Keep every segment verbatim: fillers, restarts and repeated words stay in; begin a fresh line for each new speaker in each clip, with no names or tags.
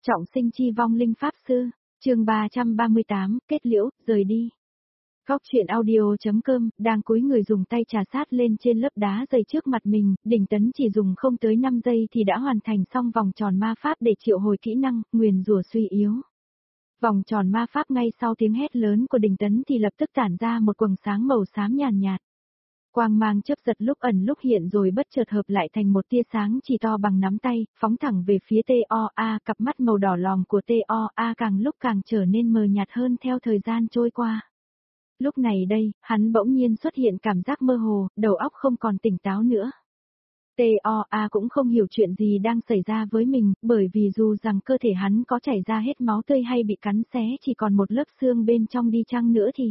Trọng sinh chi vong linh pháp sư, chương ba trăm ba mươi tám, kết liễu, rời đi. Góc truyện audio.com, đang cúi người dùng tay trà sát lên trên lớp đá dày trước mặt mình, Đình Tấn chỉ dùng không tới năm giây thì đã hoàn thành xong vòng tròn ma pháp để triệu hồi kỹ năng, nguyền rủa suy yếu. Vòng tròn ma pháp ngay sau tiếng hét lớn của Đình Tấn thì lập tức tản ra một quầng sáng màu xám nhàn nhạt. Quang mang chớp giật lúc ẩn lúc hiện rồi bất chợt hợp lại thành một tia sáng chỉ to bằng nắm tay, phóng thẳng về phía tê o a, cặp mắt màu đỏ lòm của tê o a càng lúc càng trở nên mờ nhạt hơn theo thời gian trôi qua. Lúc này đây, hắn bỗng nhiên xuất hiện cảm giác mơ hồ, đầu óc không còn tỉnh táo nữa. tê o a cũng không hiểu chuyện gì đang xảy ra với mình, bởi vì dù rằng cơ thể hắn có chảy ra hết máu tươi hay bị cắn xé chỉ còn một lớp xương bên trong đi chăng nữa thì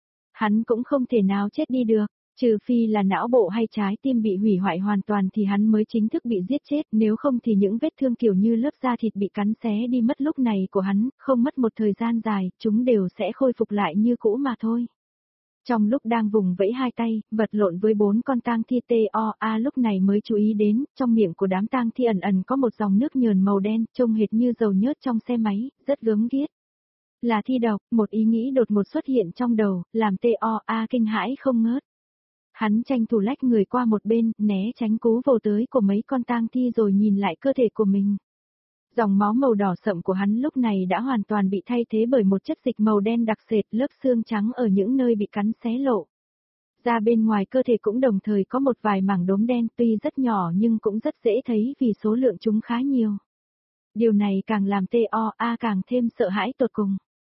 hắn cũng không thể nào chết đi được. Trừ phi là não bộ hay trái tim bị hủy hoại hoàn toàn thì hắn mới chính thức bị giết chết, nếu không thì những vết thương kiểu như lớp da thịt bị cắn xé đi mất lúc này của hắn, không mất một thời gian dài, chúng đều sẽ khôi phục lại như cũ mà thôi. Trong lúc đang vùng vẫy hai tay, vật lộn với bốn con tang thi tê o a lúc này mới chú ý đến, trong miệng của đám tang thi ẩn ẩn có một dòng nước nhờn màu đen, trông hệt như dầu nhớt trong xe máy, rất gớm ghiếc. Là thi độc, một ý nghĩ đột ngột xuất hiện trong đầu, làm tê o a kinh hãi không ngớt. Hắn tranh thủ lách người qua một bên, né tránh cú vồ tới của mấy con tang thi rồi nhìn lại cơ thể của mình. Dòng máu màu đỏ sậm của hắn lúc này đã hoàn toàn bị thay thế bởi một chất dịch màu đen đặc sệt, lớp xương trắng ở những nơi bị cắn xé lộ. Ra bên ngoài cơ thể cũng đồng thời có một vài mảng đốm đen tuy rất nhỏ nhưng cũng rất dễ thấy vì số lượng chúng khá nhiều. Điều này càng làm tê o a càng thêm sợ hãi tột cùng.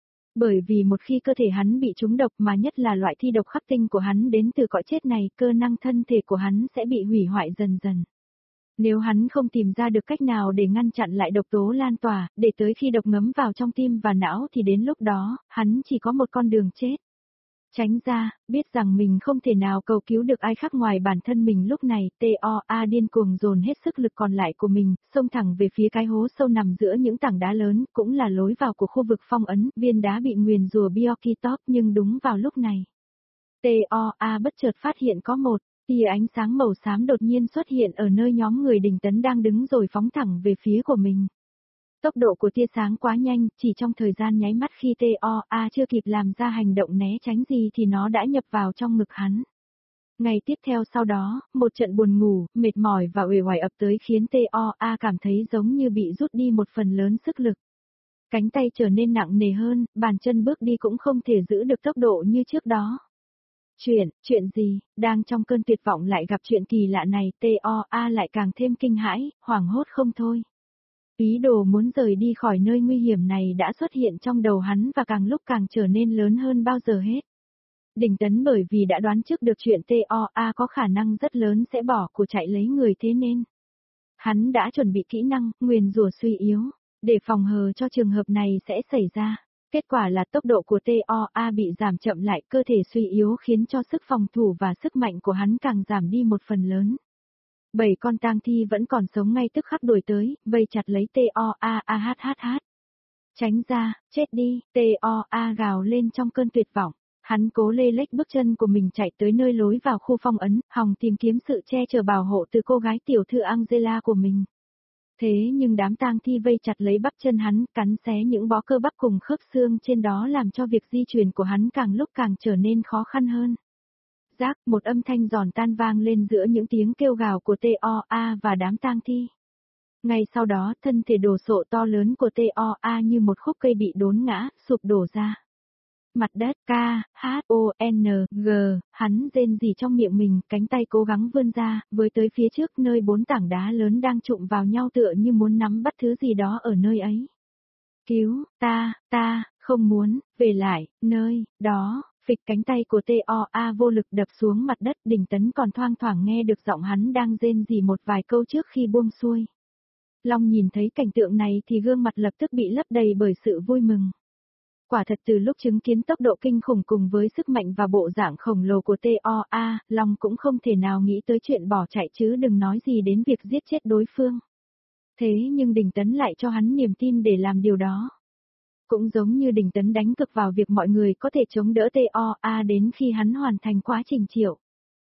Bởi vì một khi cơ thể hắn bị trúng độc mà nhất là loại thi độc khắc tinh của hắn đến từ cõi chết này, cơ năng thân thể của hắn sẽ bị hủy hoại dần dần. Nếu hắn không tìm ra được cách nào để ngăn chặn lại độc tố lan tỏa, để tới khi độc ngấm vào trong tim và não thì đến lúc đó, hắn chỉ có một con đường chết. Tránh ra, biết rằng mình không thể nào cầu cứu được ai khác ngoài bản thân mình lúc này, tê o a điên cuồng dồn hết sức lực còn lại của mình, xông thẳng về phía cái hố sâu nằm giữa những tảng đá lớn, cũng là lối vào của khu vực phong ấn, viên đá bị nguyền rủa Bioki-top nhưng đúng vào lúc này. tê o a bất chợt phát hiện có một tia ánh sáng màu xám đột nhiên xuất hiện ở nơi nhóm người Đình Tấn đang đứng rồi phóng thẳng về phía của mình. Tốc độ của tia sáng quá nhanh, chỉ trong thời gian nháy mắt khi tê o a chưa kịp làm ra hành động né tránh gì thì nó đã nhập vào trong ngực hắn. Ngày tiếp theo sau đó, một trận buồn ngủ, mệt mỏi và uể oải ập tới khiến tê o a cảm thấy giống như bị rút đi một phần lớn sức lực. Cánh tay trở nên nặng nề hơn, bàn chân bước đi cũng không thể giữ được tốc độ như trước đó. Chuyện, chuyện gì, đang trong cơn tuyệt vọng lại gặp chuyện kỳ lạ này, tê o a lại càng thêm kinh hãi, hoảng hốt không thôi. Ý đồ muốn rời đi khỏi nơi nguy hiểm này đã xuất hiện trong đầu hắn và càng lúc càng trở nên lớn hơn bao giờ hết. Đình Tấn bởi vì đã đoán trước được chuyện tê o a có khả năng rất lớn sẽ bỏ cuộc chạy lấy người thế nên hắn đã chuẩn bị kỹ năng, nguyền rủa suy yếu, để phòng hờ cho trường hợp này sẽ xảy ra. Kết quả là tốc độ của tê o a bị giảm chậm lại, cơ thể suy yếu khiến cho sức phòng thủ và sức mạnh của hắn càng giảm đi một phần lớn. Bảy con tang thi vẫn còn sống ngay tức khắc đuổi tới, vây chặt lấy tê o a a hát hát hát. Tránh ra, chết đi, tê o a gào lên trong cơn tuyệt vọng. Hắn cố lê lếch bước chân của mình chạy tới nơi lối vào khu phong ấn, hòng tìm kiếm sự che chở bảo hộ từ cô gái tiểu thư Angela của mình. Thế nhưng đám tang thi vây chặt lấy bắp chân hắn, cắn xé những bó cơ bắp cùng khớp xương trên đó làm cho việc di chuyển của hắn càng lúc càng trở nên khó khăn hơn. Rác, một âm thanh giòn tan vang lên giữa những tiếng kêu gào của tê o a và đám tang thi. Ngay sau đó, thân thể đồ sộ to lớn của tê o a như một khúc cây bị đốn ngã, sụp đổ ra. Mặt đất, K, H, O, N, G, hắn rên rỉ trong miệng mình, cánh tay cố gắng vươn ra, với tới phía trước nơi bốn tảng đá lớn đang trụm vào nhau tựa như muốn nắm bắt thứ gì đó ở nơi ấy. Cứu, ta, ta, không muốn, về lại, nơi, đó. Phịch, cánh tay của tê o a vô lực đập xuống mặt đất, Đình Tấn còn thoang thoảng nghe được giọng hắn đang rên rỉ một vài câu trước khi buông xuôi. Long nhìn thấy cảnh tượng này thì gương mặt lập tức bị lấp đầy bởi sự vui mừng. Quả thật từ lúc chứng kiến tốc độ kinh khủng cùng với sức mạnh và bộ dạng khổng lồ của tê o a, Long cũng không thể nào nghĩ tới chuyện bỏ chạy chứ đừng nói gì đến việc giết chết đối phương. Thế nhưng Đình Tấn lại cho hắn niềm tin để làm điều đó. Cũng giống như Đình Tấn đánh cực vào việc mọi người có thể chống đỡ tê o a đến khi hắn hoàn thành quá trình triệu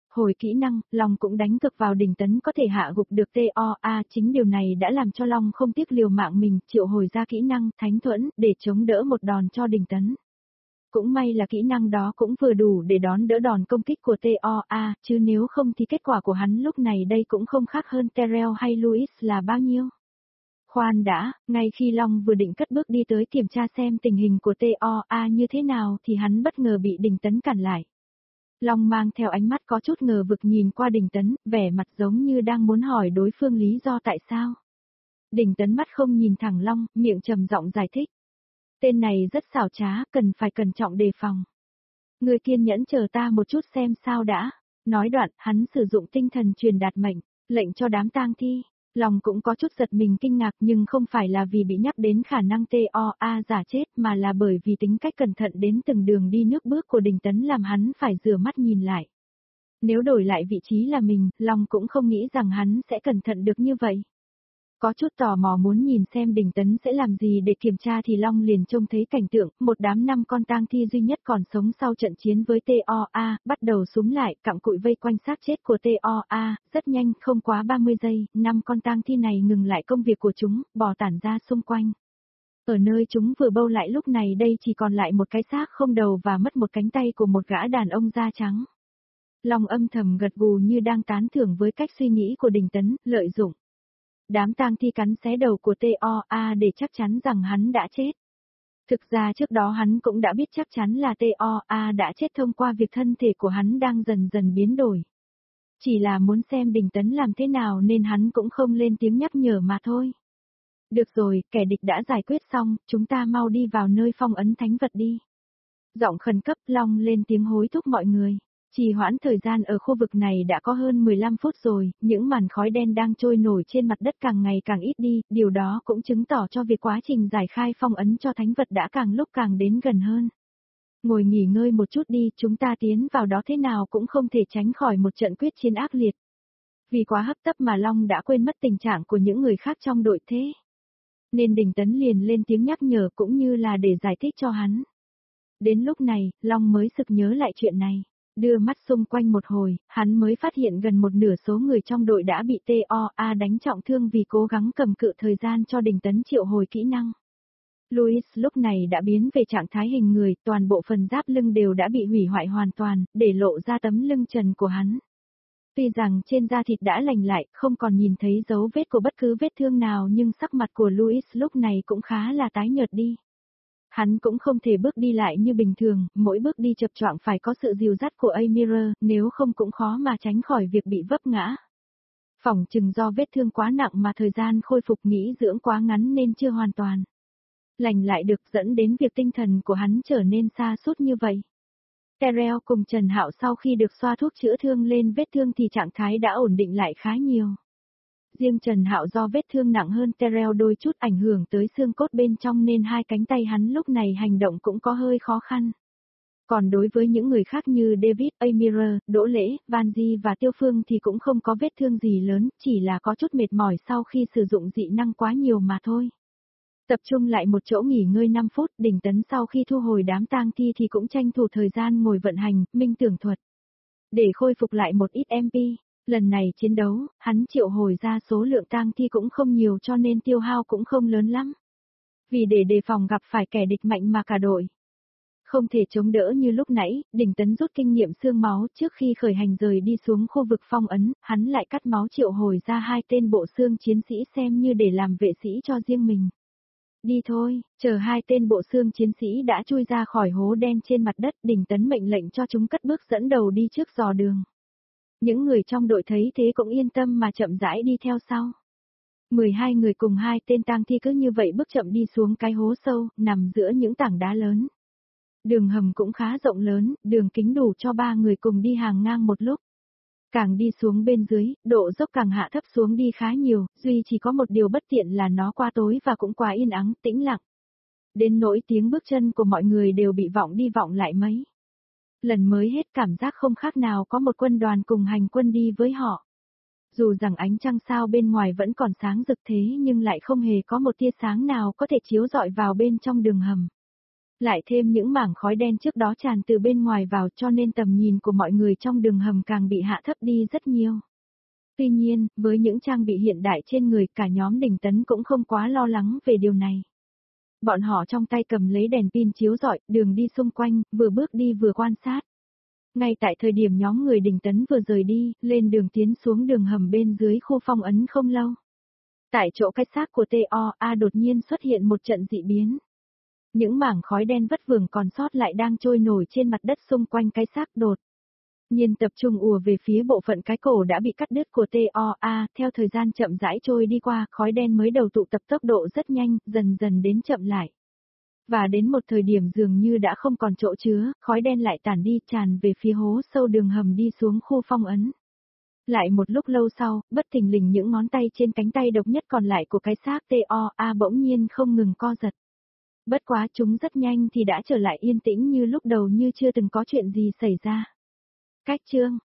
Hồi kỹ năng, Long cũng đánh cực vào Đình Tấn có thể hạ gục được tê o a, chính điều này đã làm cho Long không tiếc liều mạng mình, triệu hồi ra kỹ năng Thánh Thuẫn để chống đỡ một đòn cho Đình Tấn. Cũng may là kỹ năng đó cũng vừa đủ để đón đỡ đòn công kích của tê o a, chứ nếu không thì kết quả của hắn lúc này đây cũng không khác hơn Terrell hay Louis là bao nhiêu. Khoan đã, ngay khi Long vừa định cất bước đi tới kiểm tra xem tình hình của tê o a như thế nào thì hắn bất ngờ bị Đình Tấn cản lại. Long mang theo ánh mắt có chút ngờ vực nhìn qua Đình Tấn, vẻ mặt giống như đang muốn hỏi đối phương lý do tại sao. Đình Tấn mắt không nhìn thẳng Long, miệng trầm giọng giải thích. Tên này rất xảo trá, cần phải cẩn trọng đề phòng. Người kiên nhẫn chờ ta một chút xem sao đã. Nói đoạn, hắn sử dụng tinh thần truyền đạt mệnh, lệnh cho đám tang thi. Long cũng có chút giật mình kinh ngạc nhưng không phải là vì bị nhắc đến khả năng tê o a giả chết mà là bởi vì tính cách cẩn thận đến từng đường đi nước bước của Đình Tấn làm hắn phải rửa mắt nhìn lại. Nếu đổi lại vị trí là mình, Long cũng không nghĩ rằng hắn sẽ cẩn thận được như vậy. Có chút tò mò muốn nhìn xem Đình Tấn sẽ làm gì để kiểm tra thì Long liền trông thấy cảnh tượng, một đám năm con tang thi duy nhất còn sống sau trận chiến với tê o a, bắt đầu súng lại, cặm cụi vây quanh xác chết của tê o a, rất nhanh, không quá ba mươi giây, năm con tang thi này ngừng lại công việc của chúng, bò tản ra xung quanh. Ở nơi chúng vừa bâu lại lúc này đây chỉ còn lại một cái xác không đầu và mất một cánh tay của một gã đàn ông da trắng. Long âm thầm gật gù như đang tán thưởng với cách suy nghĩ của Đình Tấn, lợi dụng đám tang thi cắn xé đầu của tê o a để chắc chắn rằng hắn đã chết. Thực ra trước đó hắn cũng đã biết chắc chắn là tê o a đã chết thông qua việc thân thể của hắn đang dần dần biến đổi. Chỉ là muốn xem Đình Tấn làm thế nào nên hắn cũng không lên tiếng nhắc nhở mà thôi. Được rồi, kẻ địch đã giải quyết xong, chúng ta mau đi vào nơi phong ấn thánh vật đi. Giọng khẩn cấp Long lên tiếng hối thúc mọi người. Trì hoãn thời gian ở khu vực này đã có hơn mười lăm phút rồi, những màn khói đen đang trôi nổi trên mặt đất càng ngày càng ít đi, điều đó cũng chứng tỏ cho việc quá trình giải khai phong ấn cho thánh vật đã càng lúc càng đến gần hơn. Ngồi nghỉ ngơi một chút đi, chúng ta tiến vào đó thế nào cũng không thể tránh khỏi một trận quyết chiến ác liệt. Vì quá hấp tấp mà Long đã quên mất tình trạng của những người khác trong đội thế. Nên Đình Tấn liền lên tiếng nhắc nhở cũng như là để giải thích cho hắn. Đến lúc này, Long mới sực nhớ lại chuyện này. Đưa mắt xung quanh một hồi, hắn mới phát hiện gần một nửa số người trong đội đã bị tê o a đánh trọng thương vì cố gắng cầm cự thời gian cho Đình Tấn triệu hồi kỹ năng. Louis lúc này đã biến về trạng thái hình người, toàn bộ phần giáp lưng đều đã bị hủy hoại hoàn toàn, để lộ ra tấm lưng trần của hắn. Tuy rằng trên da thịt đã lành lại, không còn nhìn thấy dấu vết của bất cứ vết thương nào nhưng sắc mặt của Louis lúc này cũng khá là tái nhợt đi. Hắn cũng không thể bước đi lại như bình thường, mỗi bước đi chập choạng phải có sự dìu dắt của Amira, nếu không cũng khó mà tránh khỏi việc bị vấp ngã. Phỏng chừng do vết thương quá nặng mà thời gian khôi phục nghỉ dưỡng quá ngắn nên chưa hoàn toàn lành lại được, dẫn đến việc tinh thần của hắn trở nên sa sút như vậy. Terrell cùng Trần Hạo sau khi được xoa thuốc chữa thương lên vết thương thì trạng thái đã ổn định lại khá nhiều. Riêng Trần Hạo do vết thương nặng hơn Terrell đôi chút ảnh hưởng tới xương cốt bên trong nên hai cánh tay hắn lúc này hành động cũng có hơi khó khăn. Còn đối với những người khác như David, Amira, Đỗ Lễ, Van Di và Tiêu Phương thì cũng không có vết thương gì lớn, chỉ là có chút mệt mỏi sau khi sử dụng dị năng quá nhiều mà thôi. Tập trung lại một chỗ nghỉ ngơi năm phút, Đình Tấn sau khi thu hồi đám tang thi thì cũng tranh thủ thời gian ngồi vận hành, minh tưởng thuật. Để khôi phục lại một ít em pê, lần này chiến đấu, hắn triệu hồi ra số lượng tang thi cũng không nhiều cho nên tiêu hao cũng không lớn lắm. Vì để đề phòng gặp phải kẻ địch mạnh mà cả đội không thể chống đỡ như lúc nãy, Đình Tấn rút kinh nghiệm xương máu trước khi khởi hành rời đi xuống khu vực phong ấn, hắn lại cắt máu triệu hồi ra hai tên bộ xương chiến sĩ xem như để làm vệ sĩ cho riêng mình. Đi thôi, chờ hai tên bộ xương chiến sĩ đã chui ra khỏi hố đen trên mặt đất, Đình Tấn mệnh lệnh cho chúng cất bước dẫn đầu đi trước dò đường. Những người trong đội thấy thế cũng yên tâm mà chậm rãi đi theo sau. mười hai người cùng hai tên tang thi cứ như vậy bước chậm đi xuống cái hố sâu, nằm giữa những tảng đá lớn. Đường hầm cũng khá rộng lớn, đường kính đủ cho ba người cùng đi hàng ngang một lúc. Càng đi xuống bên dưới, độ dốc càng hạ thấp xuống đi khá nhiều, duy chỉ có một điều bất tiện là nó quá tối và cũng quá yên ắng, tĩnh lặng. Đến nỗi tiếng bước chân của mọi người đều bị vọng đi vọng lại mấy lần mới hết, cảm giác không khác nào có một quân đoàn cùng hành quân đi với họ. Dù rằng ánh trăng sao bên ngoài vẫn còn sáng rực thế nhưng lại không hề có một tia sáng nào có thể chiếu rọi vào bên trong đường hầm. Lại thêm những mảng khói đen trước đó tràn từ bên ngoài vào cho nên tầm nhìn của mọi người trong đường hầm càng bị hạ thấp đi rất nhiều. Tuy nhiên, với những trang bị hiện đại trên người cả nhóm Đình Tấn cũng không quá lo lắng về điều này. Bọn họ trong tay cầm lấy đèn pin chiếu rọi, đường đi xung quanh, vừa bước đi vừa quan sát. Ngay tại thời điểm nhóm người Đình Tấn vừa rời đi, lên đường tiến xuống đường hầm bên dưới khu phong ấn không lâu. Tại chỗ cái xác của tê o a đột nhiên xuất hiện một trận dị biến. Những mảng khói đen vất vưởng còn sót lại đang trôi nổi trên mặt đất xung quanh cái xác đột nhiên tập trung ùa về phía bộ phận cái cổ đã bị cắt đứt của tê o a, theo thời gian chậm rãi trôi đi qua, khói đen mới đầu tụ tập tốc độ rất nhanh, dần dần đến chậm lại. Và đến một thời điểm dường như đã không còn chỗ chứa, khói đen lại tản đi tràn về phía hố sâu đường hầm đi xuống khu phong ấn. Lại một lúc lâu sau, bất thình lình những ngón tay trên cánh tay độc nhất còn lại của cái xác tê o a bỗng nhiên không ngừng co giật. Bất quá chúng rất nhanh thì đã trở lại yên tĩnh như lúc đầu như chưa từng có chuyện gì xảy ra. Cách chương